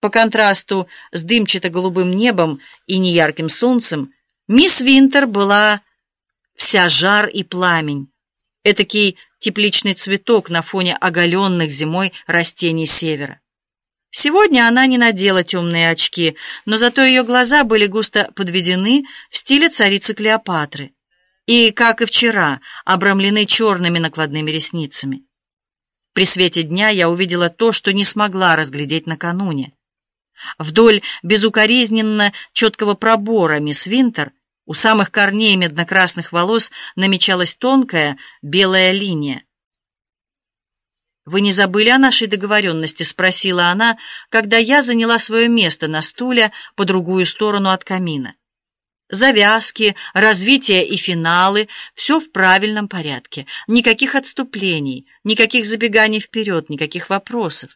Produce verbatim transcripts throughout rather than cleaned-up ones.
По контрасту с дымчато-голубым небом и неярким солнцем, мисс Винтер была вся жар и пламень, этакий тепличный цветок на фоне оголенных зимой растений севера. Сегодня она не надела темные очки, но зато ее глаза были густо подведены в стиле царицы Клеопатры и, как и вчера, обрамлены черными накладными ресницами. При свете дня я увидела то, что не смогла разглядеть накануне. Вдоль безукоризненно четкого пробора мисс Винтер у самых корней медно-красных волос намечалась тонкая белая линия. «Вы не забыли о нашей договоренности?» — спросила она, когда я заняла свое место на стуле по другую сторону от камина. Завязки, развитие и финалы — все в правильном порядке. Никаких отступлений, никаких забеганий вперед, никаких вопросов.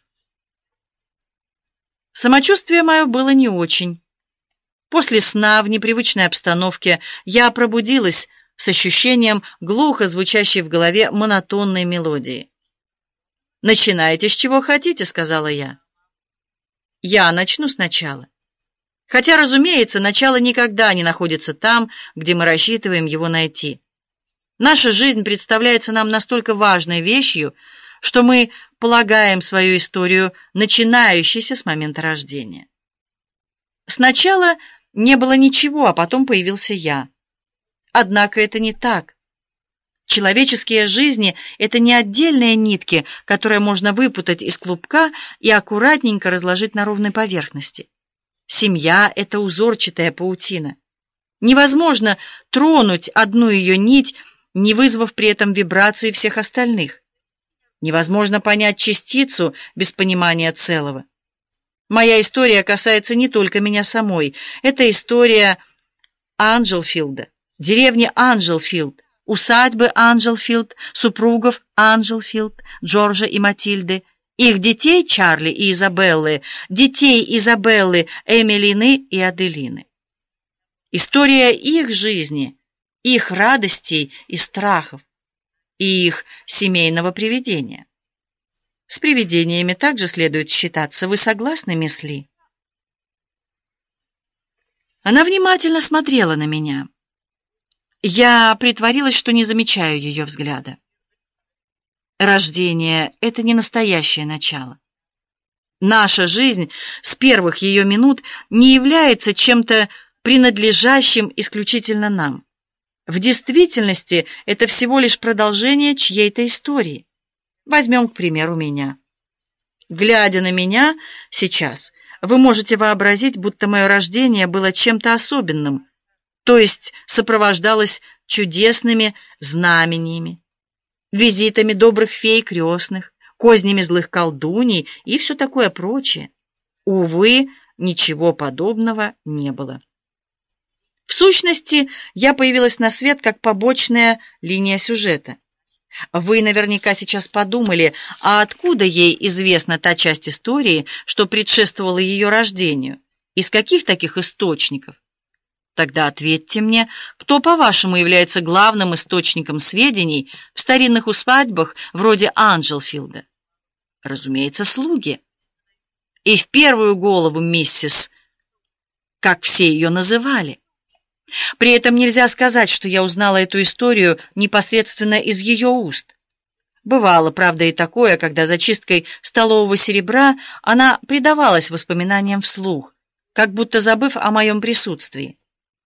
Самочувствие мое было не очень. После сна в непривычной обстановке я пробудилась с ощущением глухо звучащей в голове монотонной мелодии. «Начинайте с чего хотите», — сказала я. «Я начну сначала. Хотя, разумеется, начало никогда не находится там, где мы рассчитываем его найти. Наша жизнь представляется нам настолько важной вещью, что мы полагаем свою историю начинающейся с момента рождения. Сначала не было ничего, а потом появился я. Однако это не так. Человеческие жизни — это не отдельные нитки, которые можно выпутать из клубка и аккуратненько разложить на ровной поверхности. Семья — это узорчатая паутина. Невозможно тронуть одну ее нить, не вызвав при этом вибрации всех остальных. Невозможно понять частицу без понимания целого. Моя история касается не только меня самой. Это история Анджелфилда, деревни Анджелфилд, усадьбы Анджелфилд, супругов Анджелфилд, Джорджа и Матильды, их детей Чарли и Изабеллы, детей Изабеллы, Эмилины и Аделины. История их жизни, их радостей и страхов, и их семейного привидения. С привидениями также следует считаться. Вы согласны, мисс Ли? Она внимательно смотрела на меня. Я притворилась, что не замечаю ее взгляда. Рождение — это не настоящее начало. Наша жизнь с первых ее минут не является чем-то принадлежащим исключительно нам. В действительности это всего лишь продолжение чьей-то истории. Возьмем, к примеру, меня. Глядя на меня сейчас, вы можете вообразить, будто мое рождение было чем-то особенным, то есть сопровождалось чудесными знамениями, визитами добрых фей крестных, кознями злых колдуней и все такое прочее. Увы, ничего подобного не было. В сущности, я появилась на свет как побочная линия сюжета. Вы наверняка сейчас подумали, а откуда ей известна та часть истории, что предшествовала ее рождению? Из каких таких источников? Тогда ответьте мне, кто, по-вашему, является главным источником сведений в старинных усадьбах вроде Анджелфилда? Разумеется, слуги. И в первую голову миссис, как все ее называли. При этом нельзя сказать, что я узнала эту историю непосредственно из ее уст. Бывало, правда, и такое, когда за чисткой столового серебра она предавалась воспоминаниям вслух, как будто забыв о моем присутствии.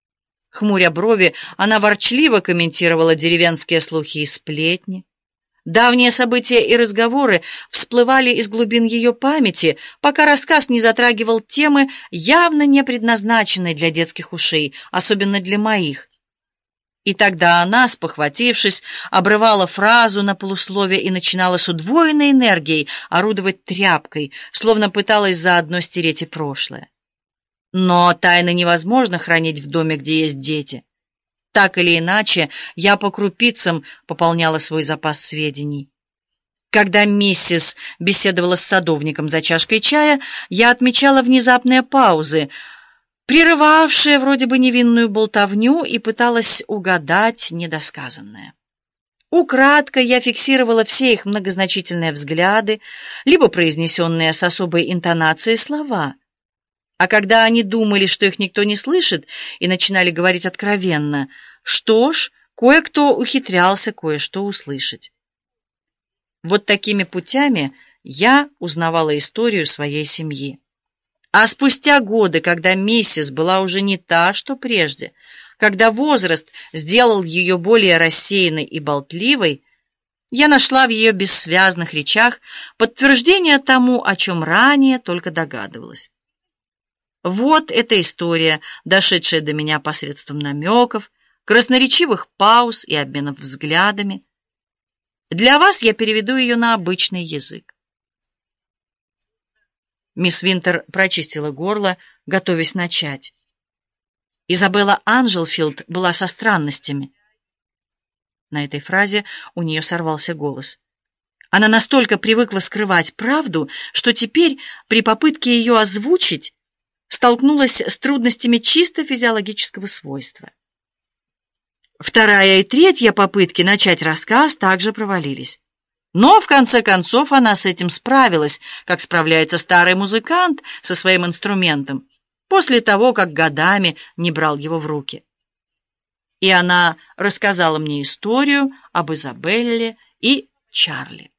Хмуря брови, она ворчливо комментировала деревенские слухи и сплетни. Давние события и разговоры всплывали из глубин ее памяти, пока рассказ не затрагивал темы, явно не предназначенной для детских ушей, особенно для моих. И тогда она, спохватившись, обрывала фразу на полусловие и начинала с удвоенной энергией орудовать тряпкой, словно пыталась заодно стереть и прошлое. Но тайны невозможно хранить в доме, где есть дети. Так или иначе, я по крупицам пополняла свой запас сведений. Когда миссис беседовала с садовником за чашкой чая, я отмечала внезапные паузы, прерывавшие вроде бы невинную болтовню, и пыталась угадать недосказанное. Украдкой я фиксировала все их многозначительные взгляды, либо произнесенные с особой интонацией слова, А когда они думали, что их никто не слышит, и начинали говорить откровенно, что ж, кое-кто ухитрялся кое-что услышать. Вот такими путями я узнавала историю своей семьи. А спустя годы, когда миссис была уже не та, что прежде, когда возраст сделал ее более рассеянной и болтливой, я нашла в ее бессвязных речах подтверждение тому, о чем ранее только догадывалась. Вот эта история, дошедшая до меня посредством намеков, красноречивых пауз и обменов взглядами. Для вас я переведу ее на обычный язык. Мисс Винтер прочистила горло, готовясь начать. Изабелла Анджелфилд была со странностями. На этой фразе у нее сорвался голос. Она настолько привыкла скрывать правду, что теперь, при попытке ее озвучить, столкнулась с трудностями чисто физиологического свойства. Вторая и третья попытки начать рассказ также провалились. Но, в конце концов, она с этим справилась, как справляется старый музыкант со своим инструментом, после того, как годами не брал его в руки. И она рассказала мне историю об Изабелле и Чарли.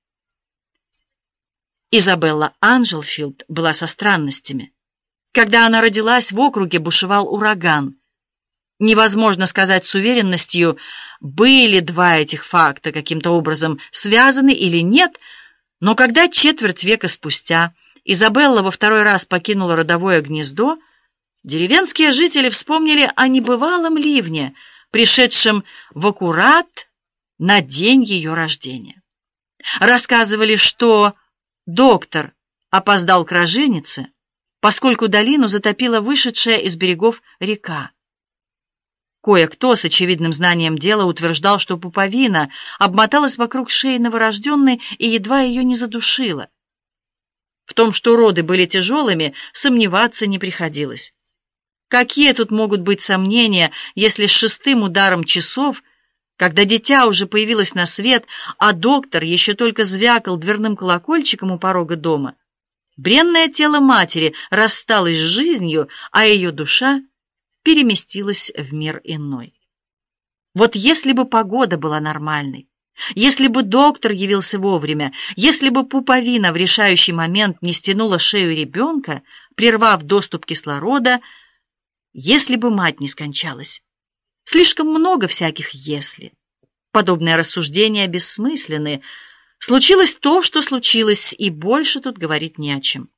Изабелла Анджелфилд была со странностями. Когда она родилась, в округе бушевал ураган. Невозможно сказать с уверенностью, были два этих факта каким-то образом связаны или нет, но когда четверть века спустя Изабелла во второй раз покинула родовое гнездо, деревенские жители вспомнили о небывалом ливне, пришедшем в аккурат на день ее рождения. Рассказывали, что доктор опоздал к роженице, поскольку долину затопила вышедшая из берегов река. Кое-кто с очевидным знанием дела утверждал, что пуповина обмоталась вокруг шеи новорожденной и едва ее не задушила. В том, что роды были тяжелыми, сомневаться не приходилось. Какие тут могут быть сомнения, если с шестым ударом часов, когда дитя уже появилось на свет, а доктор еще только звякал дверным колокольчиком у порога дома, бренное тело матери рассталось с жизнью, а ее душа переместилась в мир иной. Вот если бы погода была нормальной, если бы доктор явился вовремя, если бы пуповина в решающий момент не стянула шею ребенка, прервав доступ кислорода, если бы мать не скончалась. Слишком много всяких «если». Подобные рассуждения бессмысленны. Случилось то, что случилось, и больше тут говорить не о чем.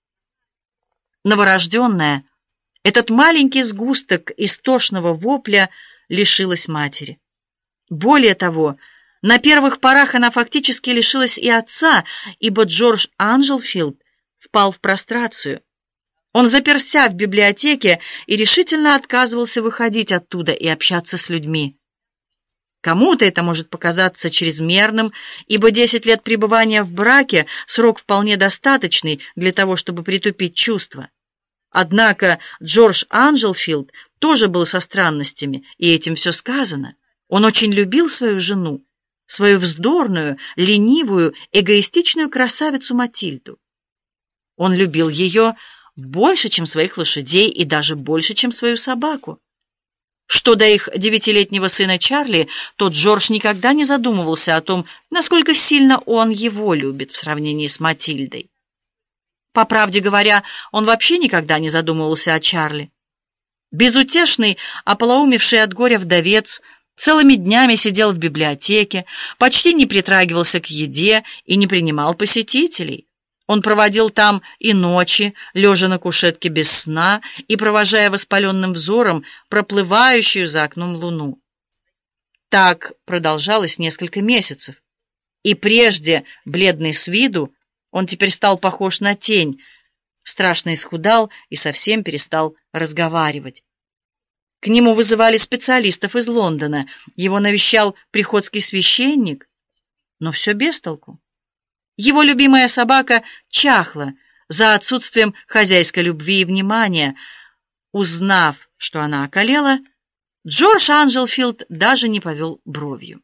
Новорожденная, этот маленький сгусток истошного вопля, лишилась матери. Более того, на первых порах она фактически лишилась и отца, ибо Джордж Анджелфилд впал в прострацию. Он заперся в библиотеке и решительно отказывался выходить оттуда и общаться с людьми. Кому-то это может показаться чрезмерным, ибо десять лет пребывания в браке — срок вполне достаточный для того, чтобы притупить чувства. Однако Джордж Анджелфилд тоже был со странностями, и этим все сказано. Он очень любил свою жену, свою вздорную, ленивую, эгоистичную красавицу Матильду. Он любил ее больше, чем своих лошадей, и даже больше, чем свою собаку. Что до их девятилетнего сына Чарли, то Джордж никогда не задумывался о том, насколько сильно он его любит в сравнении с Матильдой. По правде говоря, он вообще никогда не задумывался о Чарли. Безутешный, ополоумевший от горя вдовец, целыми днями сидел в библиотеке, почти не притрагивался к еде и не принимал посетителей. Он проводил там и ночи, лежа на кушетке без сна и провожая воспаленным взором проплывающую за окном луну. Так продолжалось несколько месяцев. И прежде, бледный с виду, он теперь стал похож на тень, страшно исхудал и совсем перестал разговаривать. К нему вызывали специалистов из Лондона, его навещал приходский священник, но все без толку. Его любимая собака чахла за отсутствием хозяйской любви и внимания. Узнав, что она околела, Джордж Анджелфилд даже не повел бровью.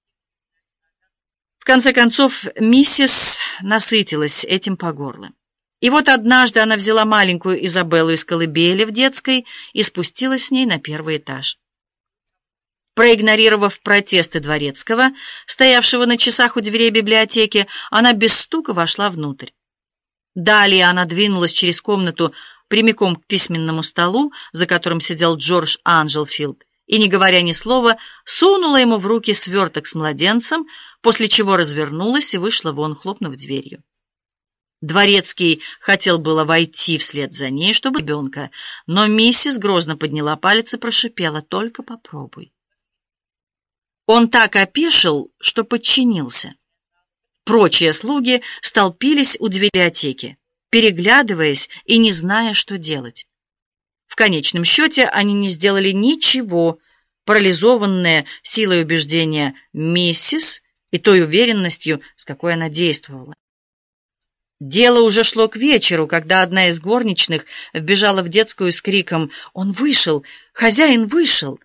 В конце концов, миссис насытилась этим по горло. И вот однажды она взяла маленькую Изабеллу из колыбели в детской и спустилась с ней на первый этаж. Проигнорировав протесты дворецкого, стоявшего на часах у дверей библиотеки, она без стука вошла внутрь. Далее она двинулась через комнату прямиком к письменному столу, за которым сидел Джордж Анджелфилд, и, не говоря ни слова, сунула ему в руки сверток с младенцем, после чего развернулась и вышла вон, хлопнув дверью. Дворецкий хотел было войти вслед за ней, чтобы ребенка, но миссис грозно подняла палец и прошипела: «Только попробуй». Он так опешил, что подчинился. Прочие слуги столпились у библиотеки, переглядываясь и не зная, что делать. В конечном счете они не сделали ничего, парализованные силой убеждения миссис и той уверенностью, с какой она действовала. Дело уже шло к вечеру, когда одна из горничных вбежала в детскую с криком: «Он вышел! Хозяин вышел!»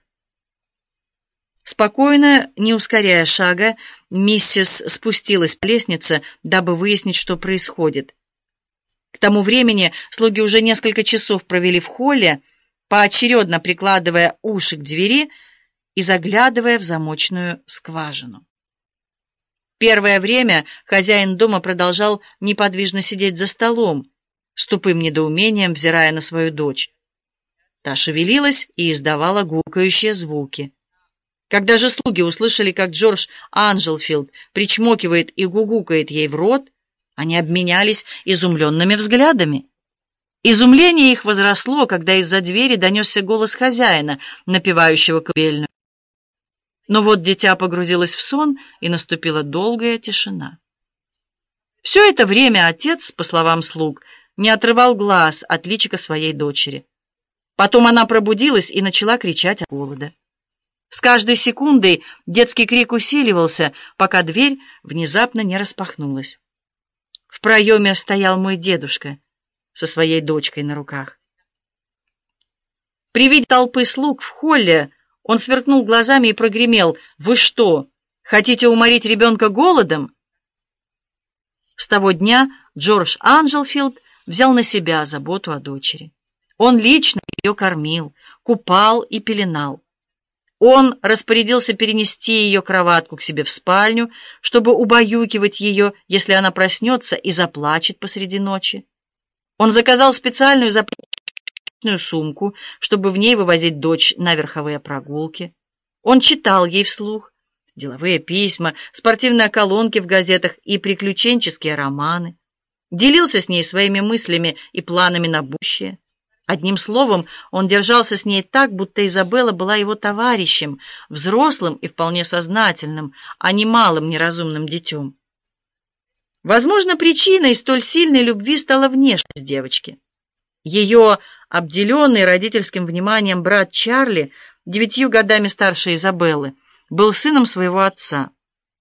Спокойно, не ускоряя шага, миссис спустилась по лестнице, дабы выяснить, что происходит. К тому времени слуги уже несколько часов провели в холле, поочередно прикладывая уши к двери и заглядывая в замочную скважину. Первое время хозяин дома продолжал неподвижно сидеть за столом, с тупым недоумением взирая на свою дочь. Та шевелилась и издавала гулкающие звуки. Когда же слуги услышали, как Джордж Анджелфилд причмокивает и гугукает ей в рот, они обменялись изумленными взглядами. Изумление их возросло, когда из-за двери донесся голос хозяина, напевающего колыбельную. Но вот дитя погрузилось в сон, и наступила долгая тишина. Все это время отец, по словам слуг, не отрывал глаз от личика своей дочери. Потом она пробудилась и начала кричать от голода. С каждой секундой детский крик усиливался, пока дверь внезапно не распахнулась. В проеме стоял мой дедушка со своей дочкой на руках. При виде толпы слуг в холле он сверкнул глазами и прогремел: «Вы что, хотите уморить ребенка голодом?» С того дня Джордж Анджелфилд взял на себя заботу о дочери. Он лично ее кормил, купал и пеленал. Он распорядился перенести ее кроватку к себе в спальню, чтобы убаюкивать ее, если она проснется и заплачет посреди ночи. Он заказал специальную заплечную сумку, чтобы в ней вывозить дочь на верховые прогулки. Он читал ей вслух деловые письма, спортивные колонки в газетах и приключенческие романы. Делился с ней своими мыслями и планами на будущее. Одним словом, он держался с ней так, будто Изабелла была его товарищем, взрослым и вполне сознательным, а не малым неразумным детем. Возможно, причиной столь сильной любви стала внешность девочки. Ее обделенный родительским вниманием брат Чарли, девятью годами старше Изабеллы, был сыном своего отца.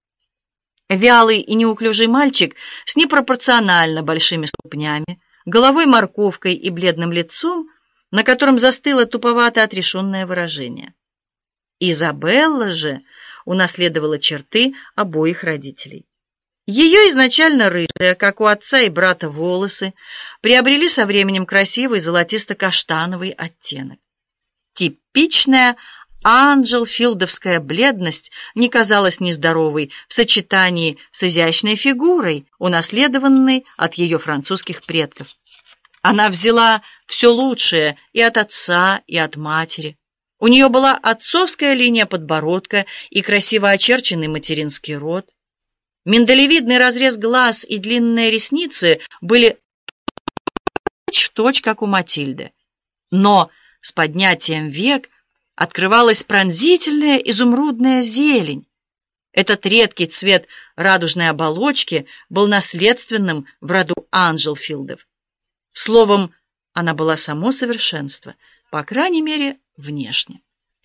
Вялый и неуклюжий мальчик с непропорционально большими ступнями, головой морковкой и бледным лицом, на котором застыло туповато отрешенное выражение. Изабелла же унаследовала черты обоих родителей. Ее изначально рыжие, как у отца и брата, волосы приобрели со временем красивый золотисто-каштановый оттенок. Типичная анджелфилдовская бледность не казалась нездоровой в сочетании с изящной фигурой, унаследованной от ее французских предков. Она взяла все лучшее и от отца, и от матери. У нее была отцовская линия подбородка и красиво очерченный материнский рот. Миндалевидный разрез глаз и длинные ресницы были точь-в-точь, как у Матильды. Но с поднятием век открывалась пронзительная изумрудная зелень. Этот редкий цвет радужной оболочки был наследственным в роду Анджелфилдов. Словом, она была само совершенство, по крайней мере, внешне.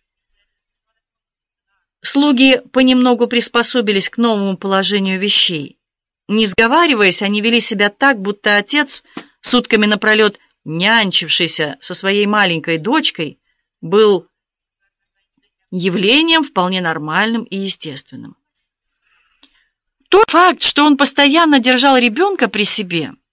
Слуги понемногу приспособились к новому положению вещей. Не сговариваясь, они вели себя так, будто отец, сутками напролет нянчившийся со своей маленькой дочкой, был явлением вполне нормальным и естественным. Тот факт, что он постоянно держал ребенка при себе,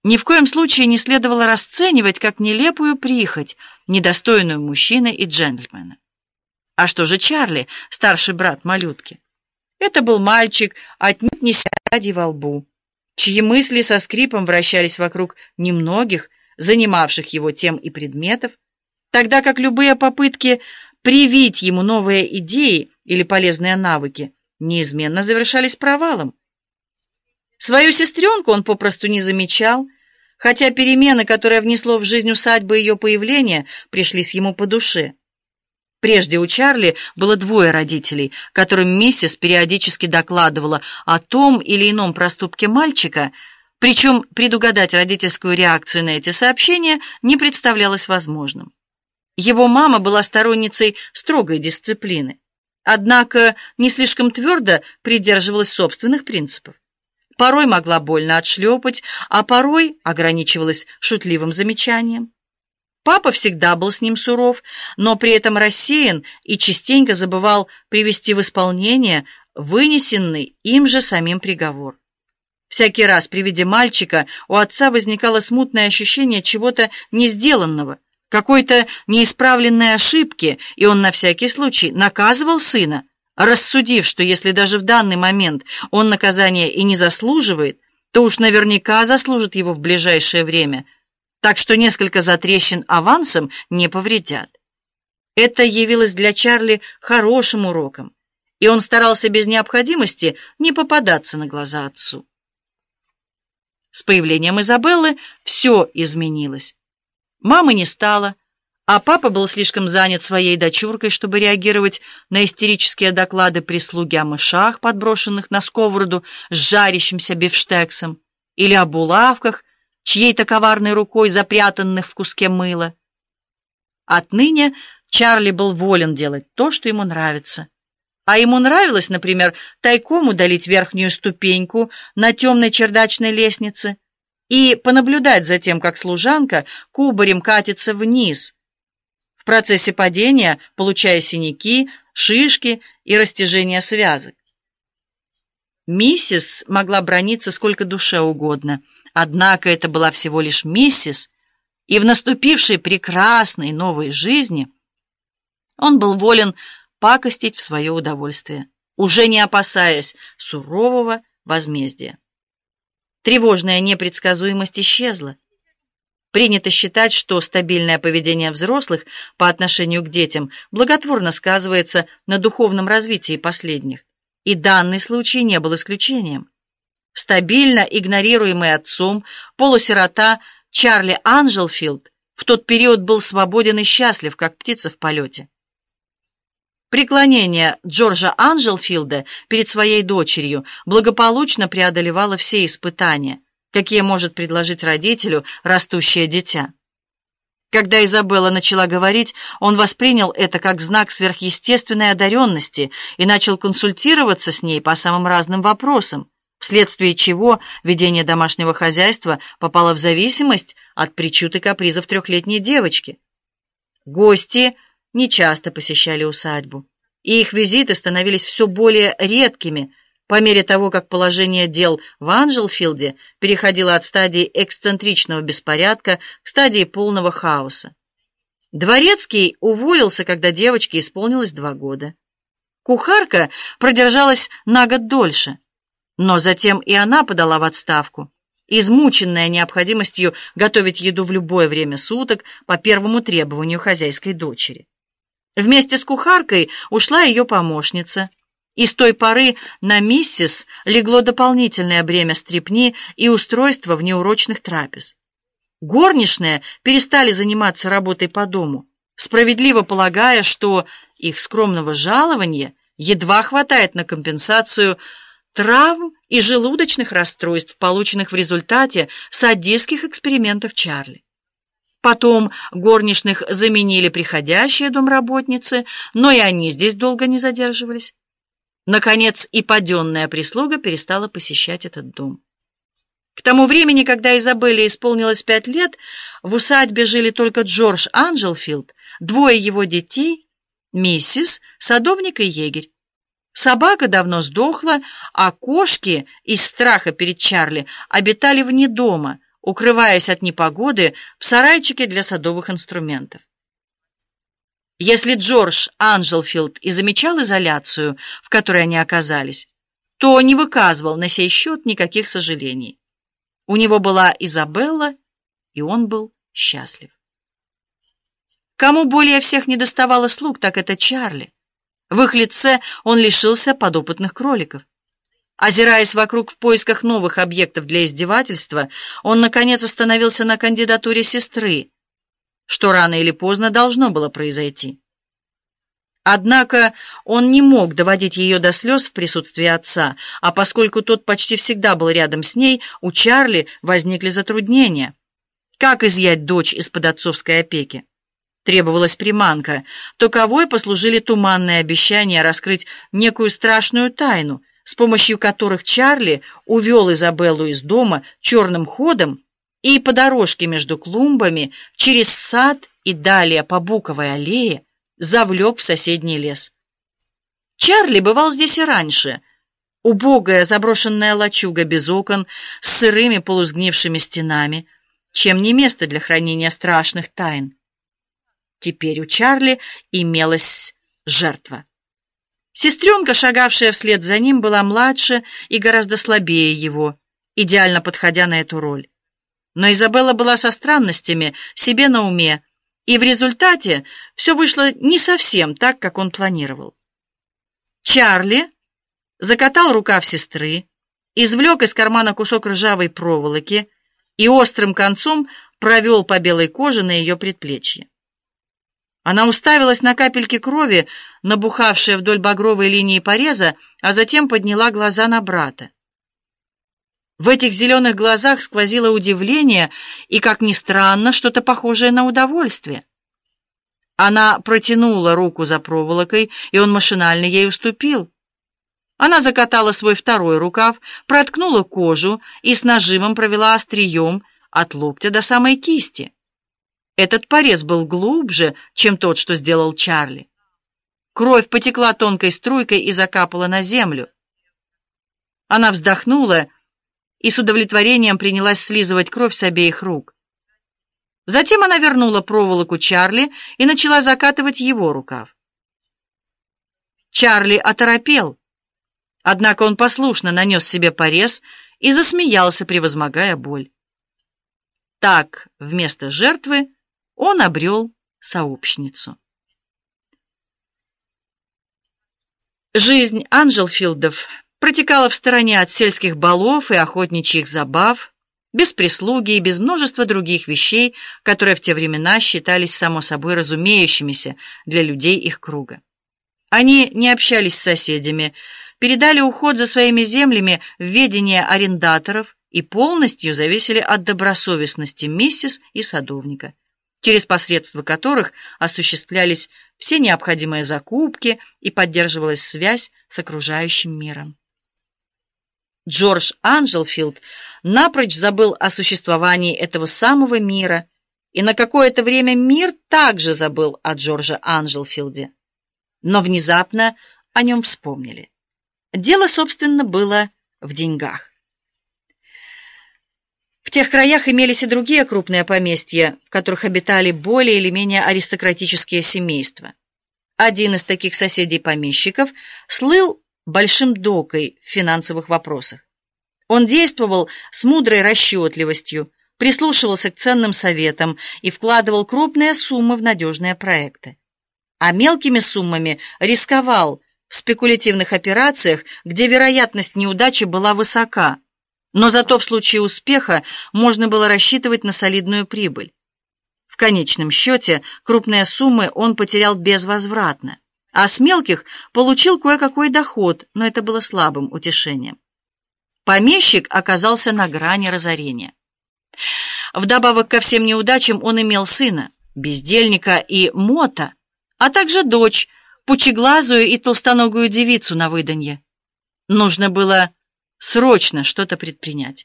ни в коем случае не следовало расценивать как нелепую прихоть, недостойную мужчины и джентльмена. А что же Чарли, старший брат малютки? Это был мальчик, отнюдь не сядей во лбу, чьи мысли со скрипом вращались вокруг немногих, занимавших его тем и предметов, тогда как любые попытки привить ему новые идеи или полезные навыки неизменно завершались провалом. Свою сестренку он попросту не замечал, хотя перемены, которые внесло в жизнь усадьбы ее появление, пришлись ему по душе. Прежде у Чарли было двое родителей, которым миссис периодически докладывала о том или ином проступке мальчика, причем предугадать родительскую реакцию на эти сообщения не представлялось возможным. Его мама была сторонницей строгой дисциплины, однако не слишком твердо придерживалась собственных принципов. Порой могла больно отшлепать, а порой ограничивалась шутливым замечанием. Папа всегда был с ним суров, но при этом рассеян и частенько забывал привести в исполнение вынесенный им же самим приговор. Всякий раз при виде мальчика у отца возникало смутное ощущение чего-то несделанного, какой-то неисправленной ошибки, и он на всякий случай наказывал сына, рассудив, что если даже в данный момент он наказания и не заслуживает, то уж наверняка заслужит его в ближайшее время, так что несколько затрещин авансом не повредят. Это явилось для Чарли хорошим уроком, и он старался без необходимости не попадаться на глаза отцу. С появлением Изабеллы все изменилось. Мамы не стало, а папа был слишком занят своей дочуркой, чтобы реагировать на истерические доклады прислуги о мышах, подброшенных на сковороду с жарящимся бифштексом, или о булавках, чьей-то коварной рукой запрятанных в куске мыла. Отныне Чарли был волен делать то, что ему нравится. А ему нравилось, например, тайком удалить верхнюю ступеньку на темной чердачной лестнице и понаблюдать за тем, как служанка кубарем катится вниз, в процессе падения получая синяки, шишки и растяжение связок. Миссис могла браниться сколько душе угодно, однако это была всего лишь миссис, и в наступившей прекрасной новой жизни он был волен пакостить в свое удовольствие, уже не опасаясь сурового возмездия. Тревожная непредсказуемость исчезла. Принято считать, что стабильное поведение взрослых по отношению к детям благотворно сказывается на духовном развитии последних, и данный случай не был исключением. Стабильно игнорируемый отцом полусирота Чарли Анджелфилд в тот период был свободен и счастлив, как птица в полете. Преклонение Джорджа Анджелфилда перед своей дочерью благополучно преодолевало все испытания, какие может предложить родителю растущее дитя. Когда Изабелла начала говорить, он воспринял это как знак сверхъестественной одаренности и начал консультироваться с ней по самым разным вопросам, вследствие чего ведение домашнего хозяйства попало в зависимость от причуд и капризов трехлетней девочки. Гости нечасто посещали усадьбу, и их визиты становились все более редкими по мере того, как положение дел в Анджелфилде переходило от стадии эксцентричного беспорядка к стадии полного хаоса. Дворецкий уволился, когда девочке исполнилось два года. Кухарка продержалась на год дольше, но затем и она подала в отставку, измученная необходимостью готовить еду в любое время суток по первому требованию хозяйской дочери. Вместе с кухаркой ушла ее помощница, и с той поры на миссис легло дополнительное бремя стряпни и устройства внеурочных трапез. Горничные перестали заниматься работой по дому, справедливо полагая, что их скромного жалования едва хватает на компенсацию травм и желудочных расстройств, полученных в результате садистских экспериментов Чарли. Потом горничных заменили приходящие домработницы, но и они здесь долго не задерживались. Наконец, и паденная прислуга перестала посещать этот дом. К тому времени, когда Изабелле исполнилось пять лет, в усадьбе жили только Джордж Анджелфилд, двое его детей, миссис, садовник и егерь. Собака давно сдохла, а кошки из страха перед Чарли обитали вне дома, укрываясь от непогоды в сарайчике для садовых инструментов. Если Джордж Анджелфилд и замечал изоляцию, в которой они оказались, то не выказывал на сей счет никаких сожалений. У него была Изабелла, и он был счастлив. Кому более всех недоставало слуг, так это Чарли. В их лице он лишился подопытных кроликов. Озираясь вокруг в поисках новых объектов для издевательства, он, наконец, остановился на кандидатуре сестры, что рано или поздно должно было произойти. Однако он не мог доводить ее до слез в присутствии отца, а поскольку тот почти всегда был рядом с ней, у Чарли возникли затруднения. Как изъять дочь из-под отцовской опеки? Требовалась приманка. Таковой послужили туманные обещания раскрыть некую страшную тайну, с помощью которых Чарли увел Изабеллу из дома черным ходом и по дорожке между клумбами через сад и далее по буковой аллее завлек в соседний лес. Чарли бывал здесь и раньше. Убогая заброшенная лачуга без окон с сырыми полусгнившими стенами, чем не место для хранения страшных тайн. Теперь у Чарли имелась жертва. Сестренка, шагавшая вслед за ним, была младше и гораздо слабее его, идеально подходя на эту роль. Но Изабелла была со странностями, себе на уме, и в результате все вышло не совсем так, как он планировал. Чарли закатал рукав сестры, извлек из кармана кусок ржавой проволоки и острым концом провел по белой коже на ее предплечье. Она уставилась на капельки крови, набухавшие вдоль багровой линии пореза, а затем подняла глаза на брата. В этих зеленых глазах сквозило удивление и, как ни странно, что-то похожее на удовольствие. Она протянула руку за проволокой, и он машинально ей уступил. Она закатала свой второй рукав, проткнула кожу и с нажимом провела острием от локтя до самой кисти. Этот порез был глубже, чем тот, что сделал Чарли. Кровь потекла тонкой струйкой и закапала на землю. Она вздохнула и с удовлетворением принялась слизывать кровь с обеих рук. Затем она вернула проволоку Чарли и начала закатывать его рукав. Чарли оторопел, однако он послушно нанес себе порез и засмеялся, превозмогая боль. Так, вместо жертвы он обрел сообщницу. Жизнь Анджелфилдов протекала в стороне от сельских балов и охотничьих забав, без прислуги и без множества других вещей, которые в те времена считались само собой разумеющимися для людей их круга. Они не общались с соседями, передали уход за своими землями в ведение арендаторов и полностью зависели от добросовестности миссис и садовника, через посредство которых осуществлялись все необходимые закупки и поддерживалась связь с окружающим миром. Джордж Анджелфилд напрочь забыл о существовании этого самого мира, и на какое-то время мир также забыл о Джордже Анджелфилде. Но внезапно о нем вспомнили. Дело, собственно, было в деньгах. В тех краях имелись и другие крупные поместья, в которых обитали более или менее аристократические семейства. Один из таких соседей-помещиков слыл большим докой в финансовых вопросах. Он действовал с мудрой расчетливостью, прислушивался к ценным советам и вкладывал крупные суммы в надежные проекты. А мелкими суммами рисковал в спекулятивных операциях, где вероятность неудачи была высока, но зато в случае успеха можно было рассчитывать на солидную прибыль. В конечном счете крупные суммы он потерял безвозвратно, а с мелких получил кое-какой доход, но это было слабым утешением. Помещик оказался на грани разорения. Вдобавок ко всем неудачам он имел сына, бездельника и мота, а также дочь, пучеглазую и толстоногую девицу на выданье. Нужно было срочно что-то предпринять.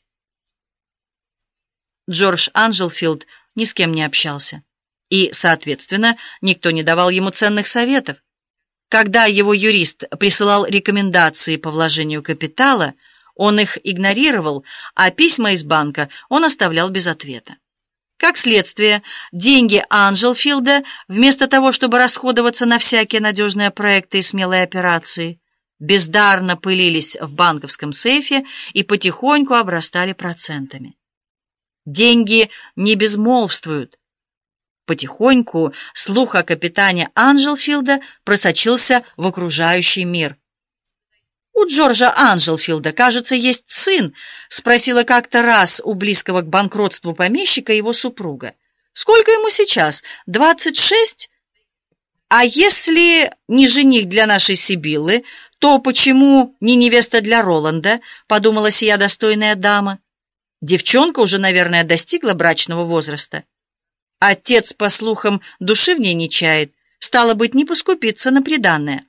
Джордж Анджелфилд ни с кем не общался, и, соответственно, никто не давал ему ценных советов. Когда его юрист присылал рекомендации по вложению капитала, Он их игнорировал, а письма из банка он оставлял без ответа. Как следствие, деньги Анджелфилда, вместо того, чтобы расходоваться на всякие надежные проекты и смелые операции, бездарно пылились в банковском сейфе и потихоньку обрастали процентами. Деньги не безмолвствуют. Потихоньку слух о капитане Анджелфилда просочился в окружающий мир. «У Джорджа Анджелфилда, кажется, есть сын», — спросила как-то раз у близкого к банкротству помещика его супруга. «Сколько ему сейчас? Двадцать шесть? А если не жених для нашей Сибиллы, то почему не невеста для Роланда?» — подумала сия достойная дама. «Девчонка уже, наверное, достигла брачного возраста. Отец, по слухам, души в ней не чает, стало быть, не поскупиться на приданое».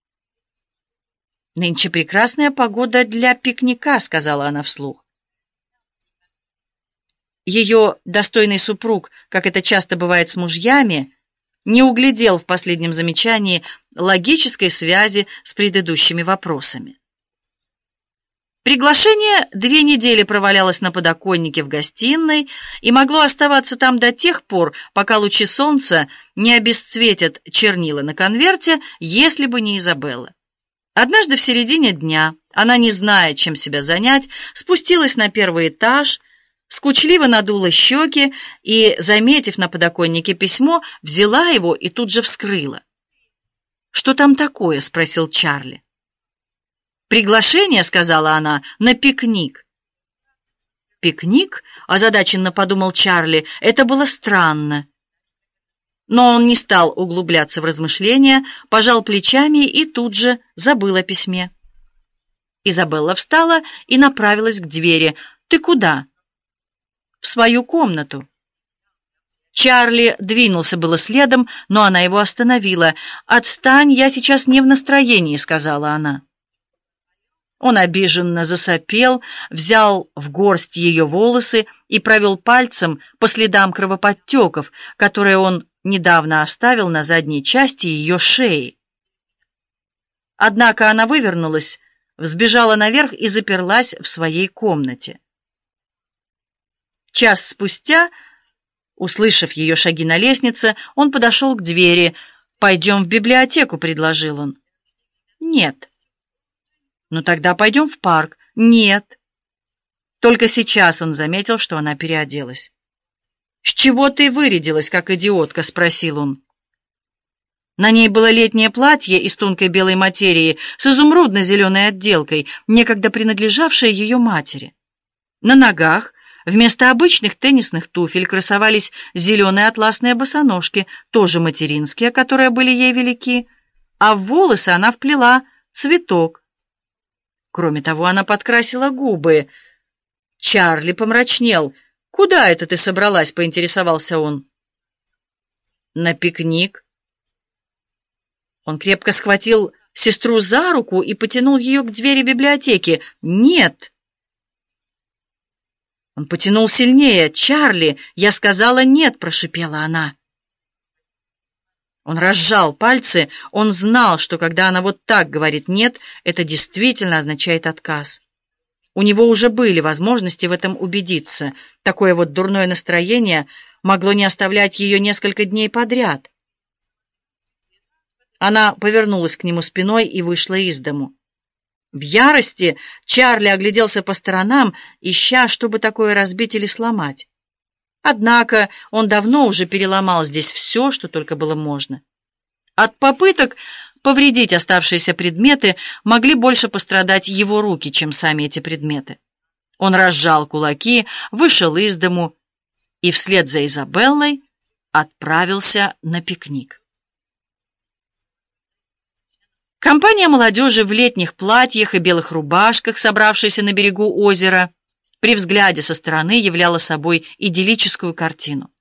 «Нынче прекрасная погода для пикника», — сказала она вслух. Ее достойный супруг, как это часто бывает с мужьями, не углядел в последнем замечании логической связи с предыдущими вопросами. Приглашение две недели провалялось на подоконнике в гостиной и могло оставаться там до тех пор, пока лучи солнца не обесцветят чернила на конверте, если бы не Изабелла. Однажды в середине дня она, не зная, чем себя занять, спустилась на первый этаж, скучливо надула щеки и, заметив на подоконнике письмо, взяла его и тут же вскрыла. «Что там такое?» — спросил Чарли. «Приглашение», — сказала она, — «на пикник». «Пикник?» — озадаченно подумал Чарли. Это было странно. Но он не стал углубляться в размышления, пожал плечами и тут же забыл о письме. Изабелла встала и направилась к двери. «Ты куда?» «В свою комнату». Чарли двинулся было следом, но она его остановила. «Отстань, я сейчас не в настроении», — сказала она. Он обиженно засопел, взял в горсть ее волосы и провел пальцем по следам кровоподтеков, которые он недавно оставил на задней части ее шеи. Однако она вывернулась, взбежала наверх и заперлась в своей комнате. Час спустя, услышав ее шаги на лестнице, он подошел к двери. «Пойдем в библиотеку», — предложил он. «Нет». «Ну тогда пойдем в парк». «Нет». Только сейчас он заметил, что она переоделась. «С чего ты вырядилась, как идиотка?» — спросил он. На ней было летнее платье из тонкой белой материи с изумрудно-зеленой отделкой, некогда принадлежавшее ее матери. На ногах вместо обычных теннисных туфель красовались зеленые атласные босоножки, тоже материнские, которые были ей велики, а в волосы она вплела цветок. Кроме того, она подкрасила губы. Чарли помрачнел. «Куда это ты собралась?» — поинтересовался он. «На пикник». Он крепко схватил сестру за руку и потянул ее к двери библиотеки. «Нет!» Он потянул сильнее. «Чарли, я сказала нет!» — прошипела она. Он разжал пальцы. Он знал, что когда она вот так говорит «нет», это действительно означает отказ. У него уже были возможности в этом убедиться. Такое вот дурное настроение могло не оставлять ее несколько дней подряд. Она повернулась к нему спиной и вышла из дому. В ярости Чарли огляделся по сторонам, ища, чтобы такое разбить или сломать. Однако он давно уже переломал здесь все, что только было можно. От попыток повредить оставшиеся предметы могли больше пострадать его руки, чем сами эти предметы. Он разжал кулаки, вышел из дому и вслед за Изабеллой отправился на пикник. Компания молодежи в летних платьях и белых рубашках, собравшаяся на берегу озера, при взгляде со стороны являла собой идиллическую картину.